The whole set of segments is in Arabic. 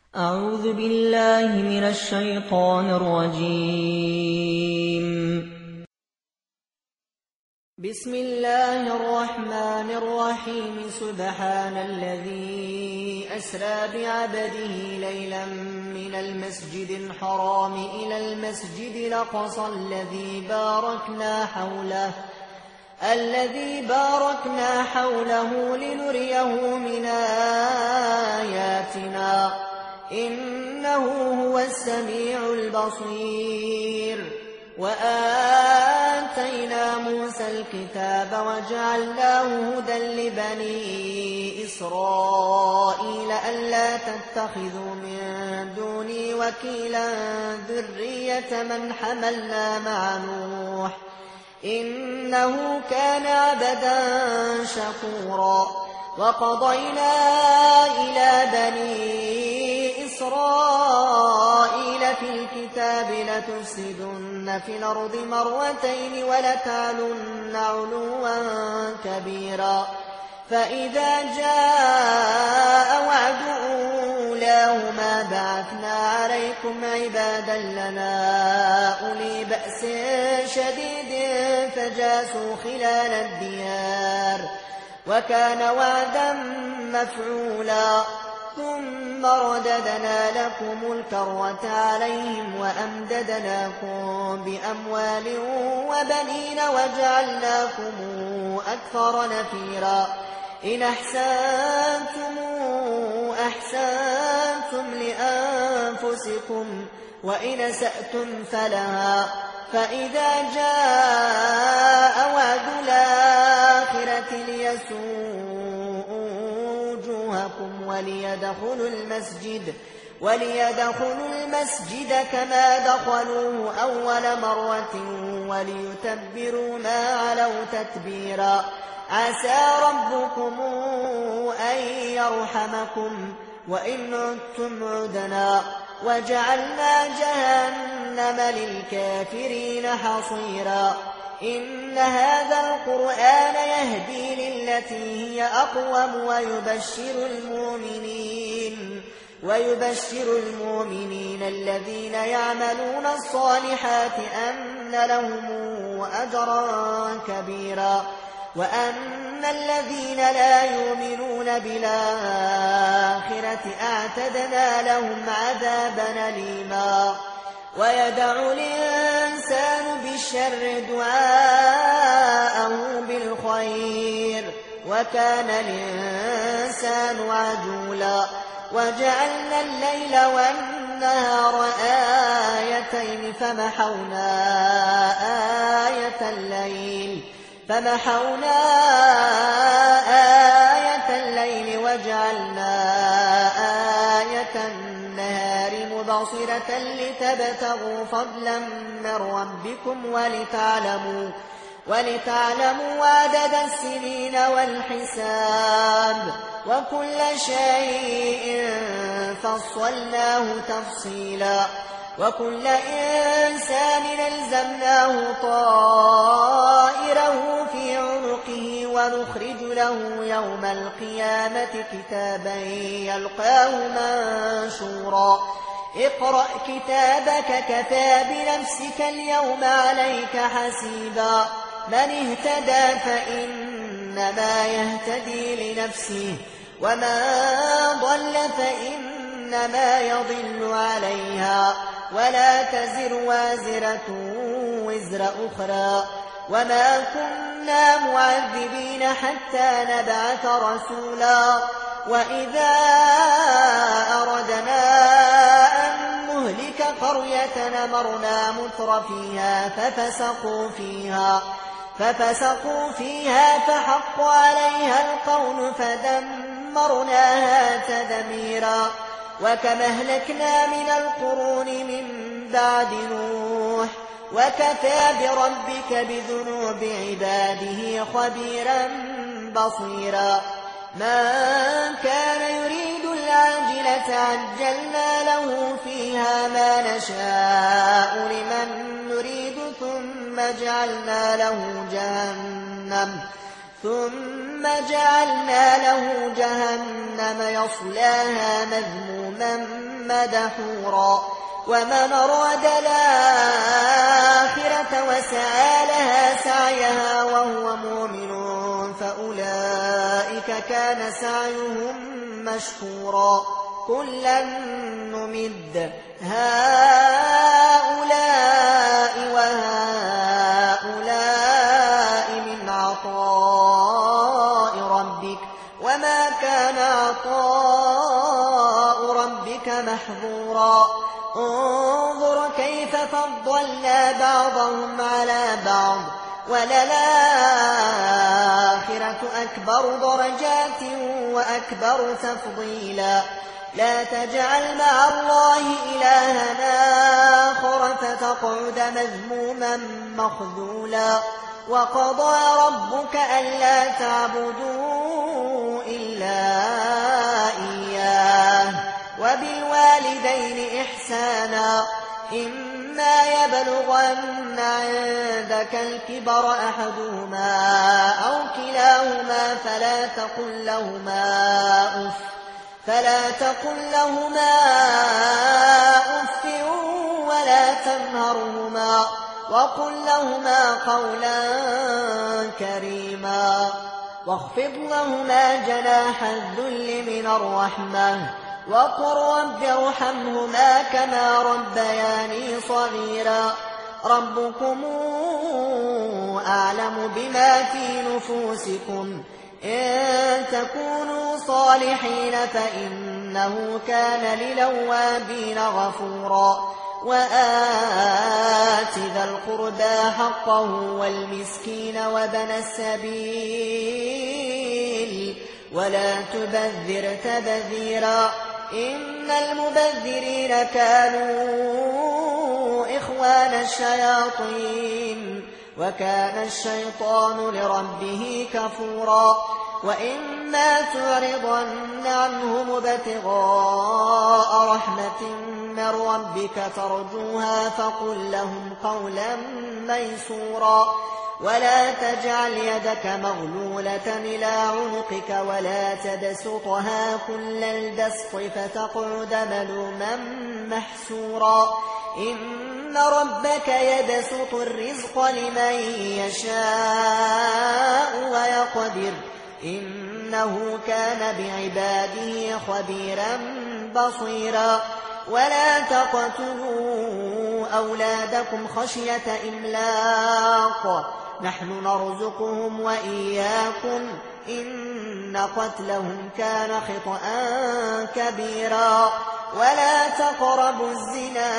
أعوذ بالله من الشيطان الرجيم. بسم الله الرحمن الرحيم. سبحان الذي أسرى بعبده ليلا من المسجد الحرام إلى المسجد الأقصى الذي باركنا حوله لنريه من آياتنا إنه هو السميع البصير. وآتينا موسى الكتاب وجعلناه هدى لبني إسرائيل ألا تتخذوا من دوني وكيلا ذرية من حملنا مع نوح إنه كان عبدا شكورا. وقضينا إلى بني إسرائيل في الكتاب لتفسدن في الأرض مرتين ولتعلن علوا كبيرا. فإذا جاء وعد أولاهما بعثنا عليكم عبادا لنا أولي بأس شديد فجاسوا خلال الديار وكان وعدا مفعولا. ثم رددنا لكم الكرة عليهم وأمددناكم بأموال وبنين وجعلناكم أكثر نفيرا. إن أحسنتم لأنفسكم وإن أسأتم فلها. فإذا جاء وعد الآخرة ليسوءوا وجوهكم وليدخلوا المسجد كما دخلوه أول مرة وليتبروا ما علوا تتبيرا. عسى ربكم أن يرحمكم وإن عدتم عدنا. وجعلنا جهنم للكافرين حصيرا. إن هذا القرآن يهدي للتي هي أقوم ويبشر المؤمنين الذين يعملون الصالحات أن لهم أجرا كبيرا. وأن الذين لا يؤمنون بالآخرة أعتدنا لهم عذابا أليما. ويدعو الإنسان بالشر دعاءه بالخير وكان الإنسان عجولا. وجعلنا الليل والنهار آيتين فمحونا آية الليل وجعلنا آية النهار مبصرة لتبتغوا فضلا من ربكم ولتعلموا عدد السنين والحساب وكل شيء فصلناه تفصيلا. وكل إنسان ألزمناه طائره في عنقه ونخرج له يوم القيامة كتابا يلقاه منشورا. اقرأ كتابك كفى بنفسك اليوم عليك حسيبا. من اهتدى فإنما يهتدي لنفسه ومن ضل فإنما يضل عليها ولا تزر وازرة وزر أخرى. وما كنا معذبين حتى نبعث رسولا. وإذا أردنا أن نهلك قرية أمرنا متر فيها ففسقوا فيها فحق عليها القول فدمرناها تدميرا. وكما أهلكنا من القرون من بعد نوح وكفى بربك بذنوب عباده خبيرا بصيرا. من كان يريد العاجلة عجلنا له فيها ما نشاء لمن نريد ثم جعلنا له جهنم يصلاها مذموما مدحورا ومن أراد الآخرة وسعى لها سعيها وهو مؤمن فأولئك كان سعيهم مشكورا كلا نمد هؤلاء وهؤلاء من عطاء ربك وما كان عطاء ربك محظورا انظر كيف فضلنا بعضهم على بعض وللآخرة أكبر درجات وأكبر تفضيلا لا تجعل مع الله إلهنا آخر فتقعد مذموما مخذولا وقضى ربك ألا تعبدوا إلا إياه وبالوالدين إحسانا إما يبلغن عندك الكبر أحدهما أو كلاهما فلا تقل لهما أف ولا تنهرهما وقل لهما قولا كريما واخفض لهما جناح الذل من الرحمة وقل رب ارحمهما كما ربياني صغيرا ربكم أعلم بما في نفوسكم إن تكونوا صالحين فإنه كان للأوابين غفورا وآت ذا القربى حقه والمسكين وابن السبيل ولا تبذر تبذيرا إن المبذرين كانوا إخوان الشياطين وكان الشيطان لربه كفورا وإما تعرضن عنهم ابتغاء رحمة من ربك ترجوها فقل لهم قولا ميسورا ولا تجعل يدك مغلولة إلى عنقك ولا تبسطها كل البسط فتقعد ملوما محسورا إن ربك يبسط الرزق لمن يشاء ويقدر إنه كان بعباده خبيرا بصيرا ولا تقتلوا أولادكم خشية إملاق نحن نرزقهم وإياكم إن قتلهم كان خطأ كبيرا ولا تقربوا الزنا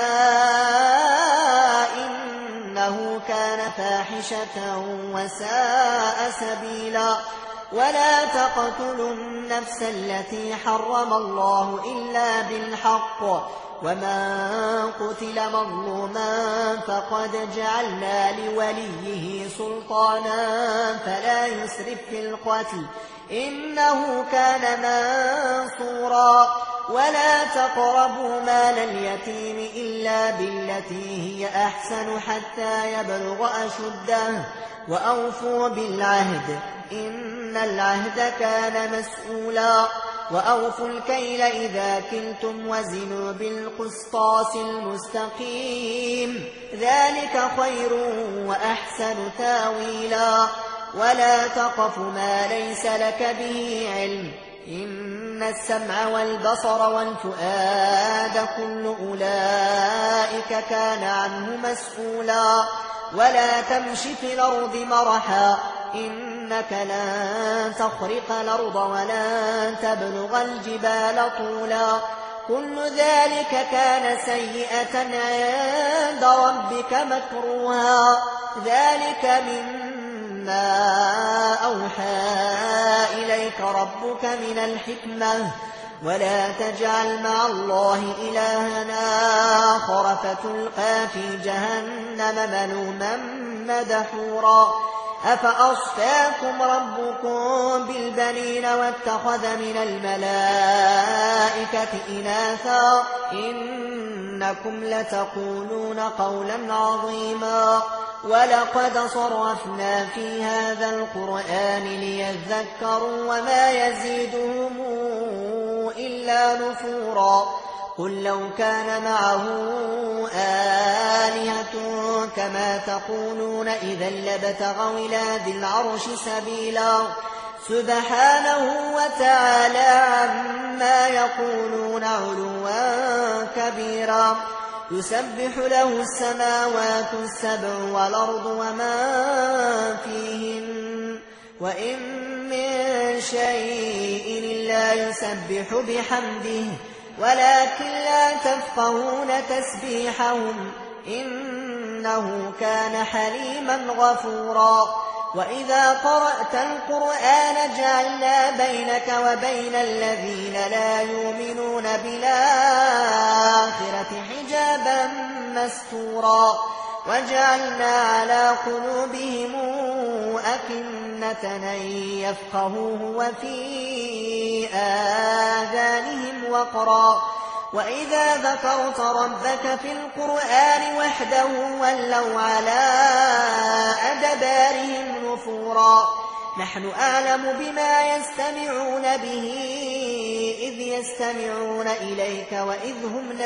إنه كان فاحشة وساء سبيلا ولا تقتلوا النفس التي حرم الله إلا بالحق ومن قتل مظلوما فقد جعلنا لوليه سلطانا فلا يسرف في القتل إنه كان منصورا ولا تقربوا مال اليتيم إلا بالتي هي أحسن حتى يبلغ أشده وأوفوا بالعهد إن العهد كان مسؤولا وأوفوا الكيل إذا كلتم وزنوا بالقسطاس المستقيم ذلك خير وأحسن تاويلا ولا تقف ما ليس لك به علم إن السمع والبصر والفؤاد كل أولئك كان عنه مسؤولا ولا تمش في الأرض مرحا إنك لن تخرق الأرض ولن تبلغ الجبال طولا كل ذلك كان سيئة عند ربك مكروها ذلك مما أوحى إليك ربك من الحكمة ولا تجعل مع الله إلهنا آخر فتلقى في جهنم ملوما مدحورا أفأصفاكم ربكم بالبنين واتخذ من الملائكة إناثا إنكم لتقولون قولا عظيما ولقد صرفنا في هذا القرآن ليذكروا وما يزيدهم إلا نفورا قل لو كان معه آلهة كما تقولون إذا لابتغوا إلى ذي العرش سبيلا سبحانه وتعالى عما يقولون علوا كبيرا يسبح له السماوات السبع والأرض وما فيهن وإن من شيء إلا يسبح بحمده ولكن لا تفقهون تسبيحهم إنه كان حليما غفورا وإذا قرأت القرآن جعلنا بينك وبين الذين لا يؤمنون بالآخرة حجابا مستورا وجعلنا على قلوبهم أكنة أن يفقهوه وفي آذانهم وقرا وإذا ذكرت ربك في القرآن وحده ولوا على أدبارهم نفورا نحن أعلم بما يستمعون به إذ يستمعون إليك وإذ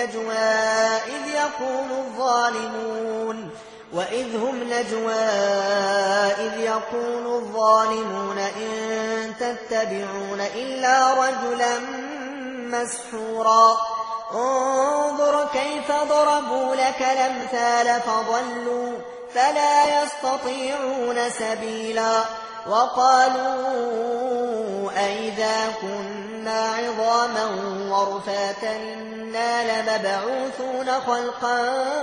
هم نجوى إذ يقول الظالمون إن تتبعون إلا رجلا مسحورا انظر كيف ضربوا لك الأمثال فضلوا فلا يستطيعون سبيلا وقالوا أئذا كنا عظاما ورفاتا إنا لمبعوثون خلقا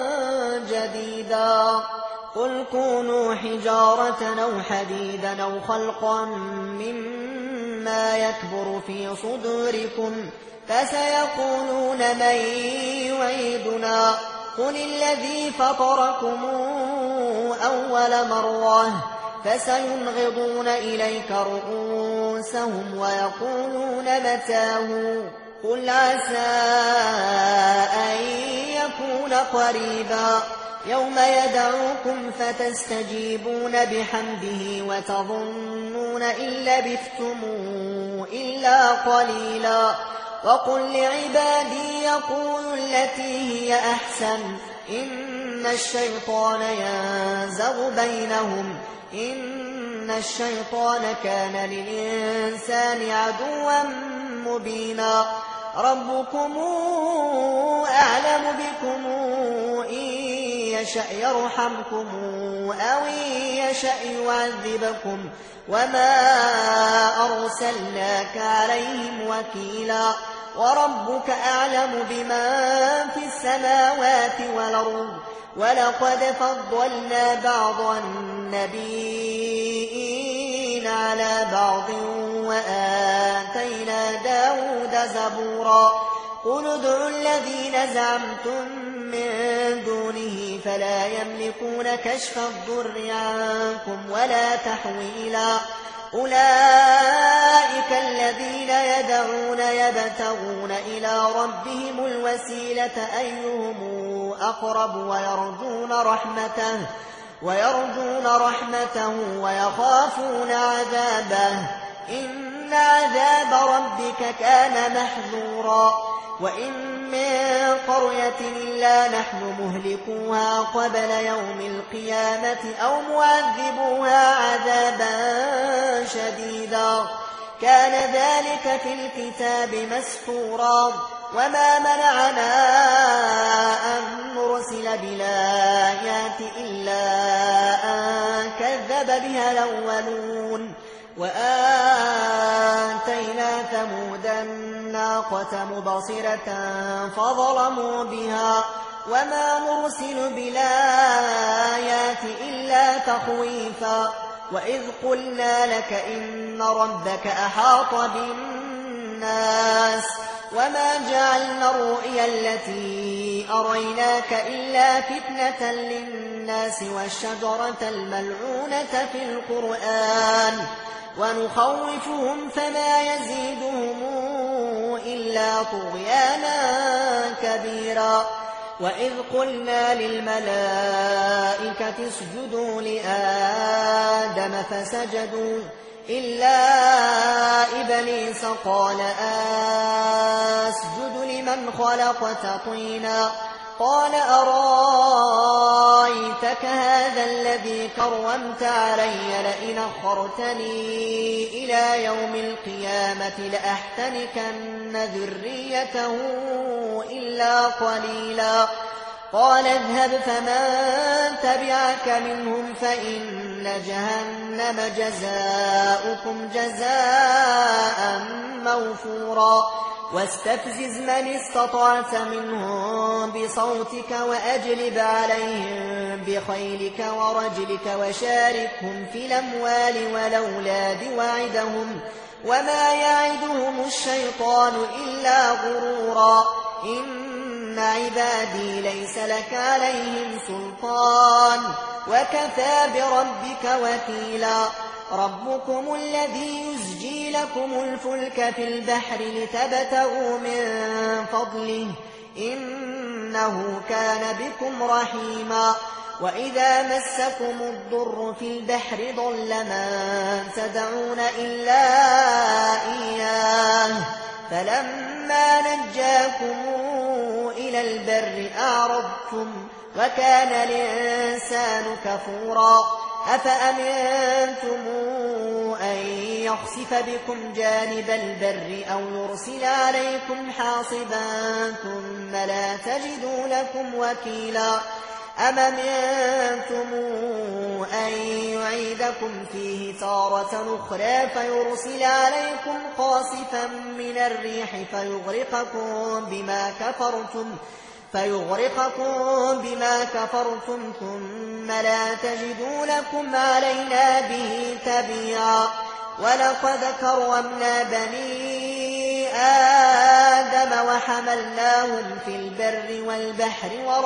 جديدا قل كونوا حجارة أو حديدا أو خلقا مما يكبر في صدوركم فسيقولون من يعيدنا قل الذي فطركم أول مرة فسينغضون إليك رؤوسهم ويقولون متاه قل عسى أن يكون قريبا يوم يدعوكم فتستجيبون بحمده وتظنون إن لبثتم إلا قليلا وقل لعبادي يقولوا التي هي أحسن إن الشيطان ينزغ بينهم إن الشيطان كان للإنسان عدوا مبينا ربكم أعلم بكم إن يشأ يرحمكم أو إن يشأ يعذبكم وما أرسلناك عليهم وكيلا وربك أعلم بما في السماوات والأرض ولقد فضلنا بعض النبيين على بعض وآتينا داود زبورا قل ادعوا الذين زعمتم من دونه فلا يملكون كشف الضر عنكم ولا تحويلا أولئك الذين يدعون يبتغون إلى ربهم الوسيلة أيهم أقرب ويرجون رحمته ويخافون عذابه إن عذاب ربك كان محذورا وإن من قرية إلا نحن مهلكوها قبل يوم القيامة أو معذبوها عذابا شديدا كان ذلك في الكتاب مسطورا وما منعنا أن نرسل بالآيات إلا أن كذب بها الأولون وآتينا ثمود الناقة مبصرة فظلموا بها وما نرسل بالآيات إلا تخويفا وإذ قلنا لك إن ربك أحاط بالناس وما جعلنا الرؤيا التي أريناك إلا فتنة للناس والشجرة الملعونة في القرآن ونخوفهم فما يزيدهم إلا طغيانا كبيرا وإذ قلنا للملائكة اسجدوا لآدم فسجدوا إلا إبليس قال أسجد لمن خلقت طينا قال أرايتك هذا الذي كرمت علي لئن أخرتني إلى يوم القيامة لأحتنكن ذريته إلا قليلا قال اذهب فمن تبعك منهم فإن جهنم جزاؤكم جزاء موفورا واستفزز من استطعت منهم بصوتك وأجلب عليهم بخيلك ورجلك وشاركهم في الأموال والأولاد وعدهم وما يعدهم الشيطان إلا غرورا إن عبادي ليس لك عليهم سلطان وكفى بربك وكيلا ربكم الذي يزجي لكم الفلك في البحر لتبتغوا من فضله إنه كان بكم رحيما وإذا مسكم الضر في البحر ضل من تدعون إلا إياه فلما نجاكم إلى البر أعرضتم وكان الإنسان كفورا أفأمنتم أن يخسف بكم جانب البر أو يرسل عليكم حاصبا ثم لا تجدوا لكم وكيلا أم أمنتم أن يعيدكم فيه تارة أخرى فيرسل عليكم قاصفا من الريح فيغرقكم بما كفرتم ثم لا تجدوا لكم علينا به تبيعا ولقد كرمنا بني آدم وحملناهم في البر والبحر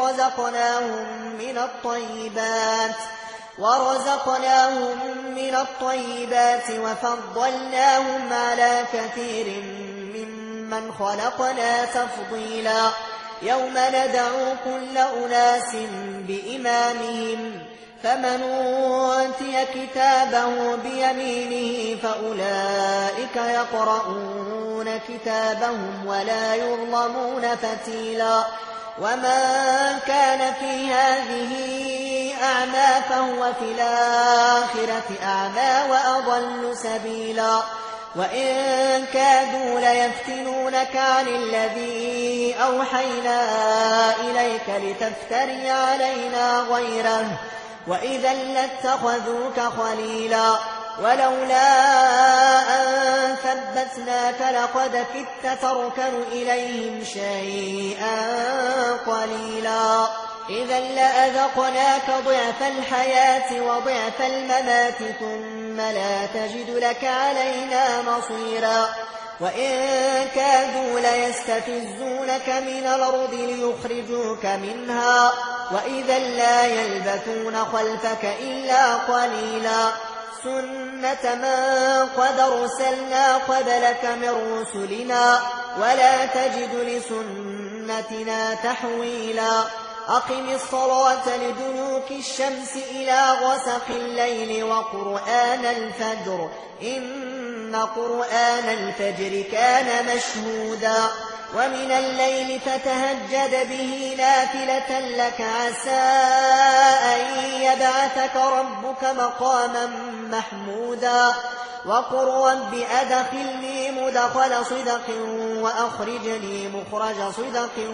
ورزقناهم من الطيبات وفضلناهم على كثير ممن خلقنا تفضيلا يوم ندعو كل أناس بإمامهم فمن أوتي كتابه بيمينه فأولئك يقرؤون كتابهم ولا يظلمون فتيلا ومن كان في هذه أعمى فهو في الآخرة أعمى وأضل سبيلا وإن كادوا ليفتنونك عن الذي أوحينا إليك لتفتري علينا غيره وإذا لاتخذوك خليلا ولولا أن ثبتناك لقد كدت تركن إليهم شيئا قليلا إذا لأذقناك ضعف الحياة وضعف الممات ثم لا تجد لك علينا نصيرا وإن كادوا ليستفزونك من الأرض ليخرجوك منها وإذا لا يلبثون خلفك إلا قليلا سنة من قد أرسلنا قبلك من رسلنا ولا تجد لسنتنا تحويلا أقم الصلاة لدلوك الشمس إلى غسق الليل وقرآن الفجر إن قرآن الفجر كان مشهودا ومن الليل فتهجد به نافلة لك عسى أن يبعثك ربك مقاما محمودا وقل رب أدخلني مدخل صدق وأخرجني مخرج صدق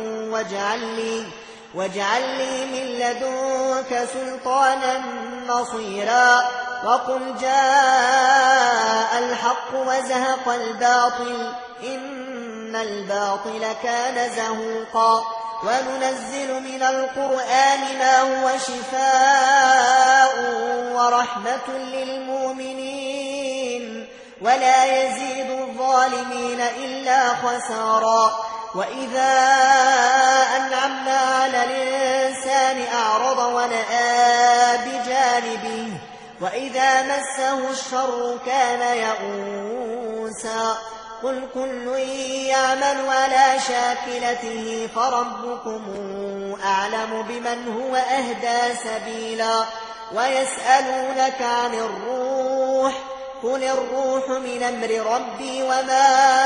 واجعل لي من لدنك سلطانا نصيرا وقل جاء الحق وزهق الباطل إن الباطل كان زهوقا وننزل من القرآن ما هو شفاء ورحمة للمؤمنين ولا يزيد الظالمين إلا خسارا وإذا أنعمنا على الإنسان أعرض ونأى بجانبه وإذا مسه الشر كان يئوسا قل كل يعمل على شاكلته فربكم أعلم بمن هو أهدى سبيلا ويسألونك عن الروح قل الروح من أمر ربي وما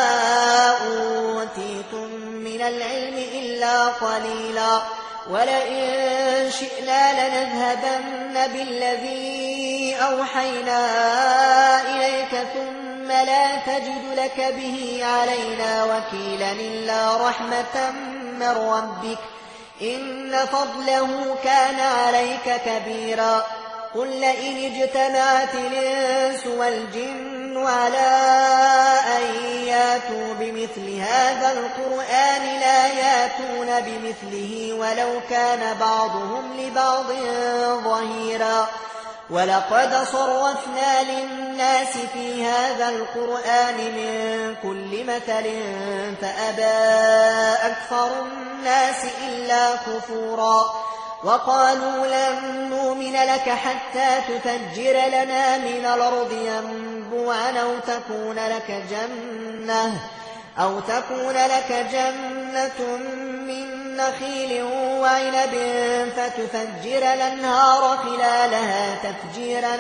أوتيتم من العلم إلا قليلا ولئن شئنا لنذهبن بالذي أوحينا إليك ثم لا تجد لك به علينا وكيلا إلا رحمة من ربك إن فضله كان عليك كبيرا قل لئن اجتمعت الإنس والجن على أن ياتوا بمثل هذا القرآن لا ياتون بمثله ولو كان بعضهم لبعض ظهيرا ولقد صرفنا للناس في هذا القرآن من كل مثل فأبى أكثر الناس إلا كفورا وقالوا لن نؤمن لك حتى تفجر لنا من الأرض ينبوعا أو تكون لك جنة من نخيل وعنب فتفجر الأنهار خلالها تفجيرا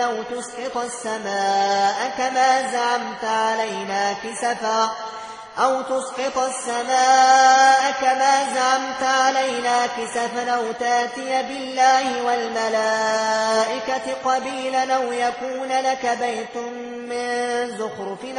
أو تسقط السماء كما زعمت علينا كسفا أو تاتي بالله والملائكة قبيلا أو يكون لك بيت من زخرف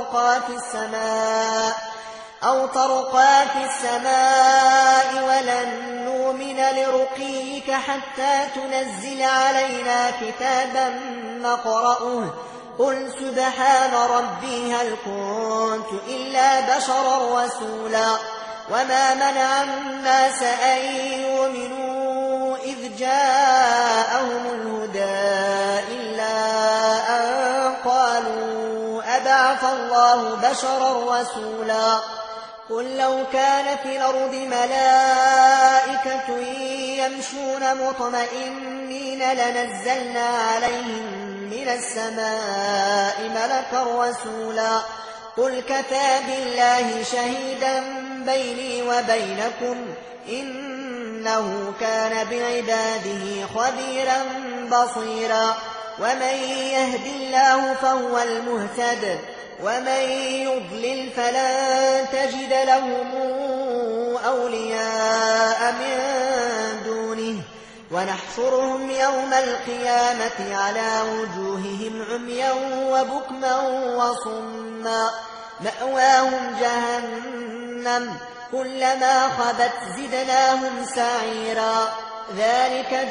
أو ترقى في السماء ولن نؤمن لرقيك حتى تنزل علينا كتابا نقرأه قل سبحان ربي هل كنت إلا بشرا رسولا وما منع الناس أن يؤمنوا إذ جاءهم الهدى إلا أن قالوا أبعث الله بشرا رسولا قل لو كان في الأرض ملائكة يمشون مطمئنين لنزلنا عليهم من السماء ملكا رسولا قل كفى بالله شهيدا بيني وبينكم إنه كان بعباده خبيرا بصيرا ومن يهد الله فهو المهتد ومن يضلل فلن تجد لهم أولياء من دونه ونحشرهم يوم القيامة على وجوههم عميا وبكما وصما مأواهم جهنم كلما خبت زدناهم سعيرا ذلك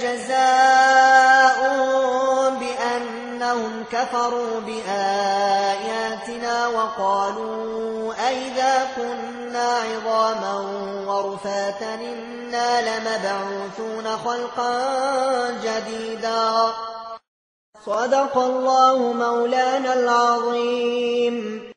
جزاؤهم بأنهم كفروا بآياتنا وقالوا أئذا كنا عظاما ورفاتا إنا لمبعوثون خلقا جديدا صدق الله مولانا العظيم.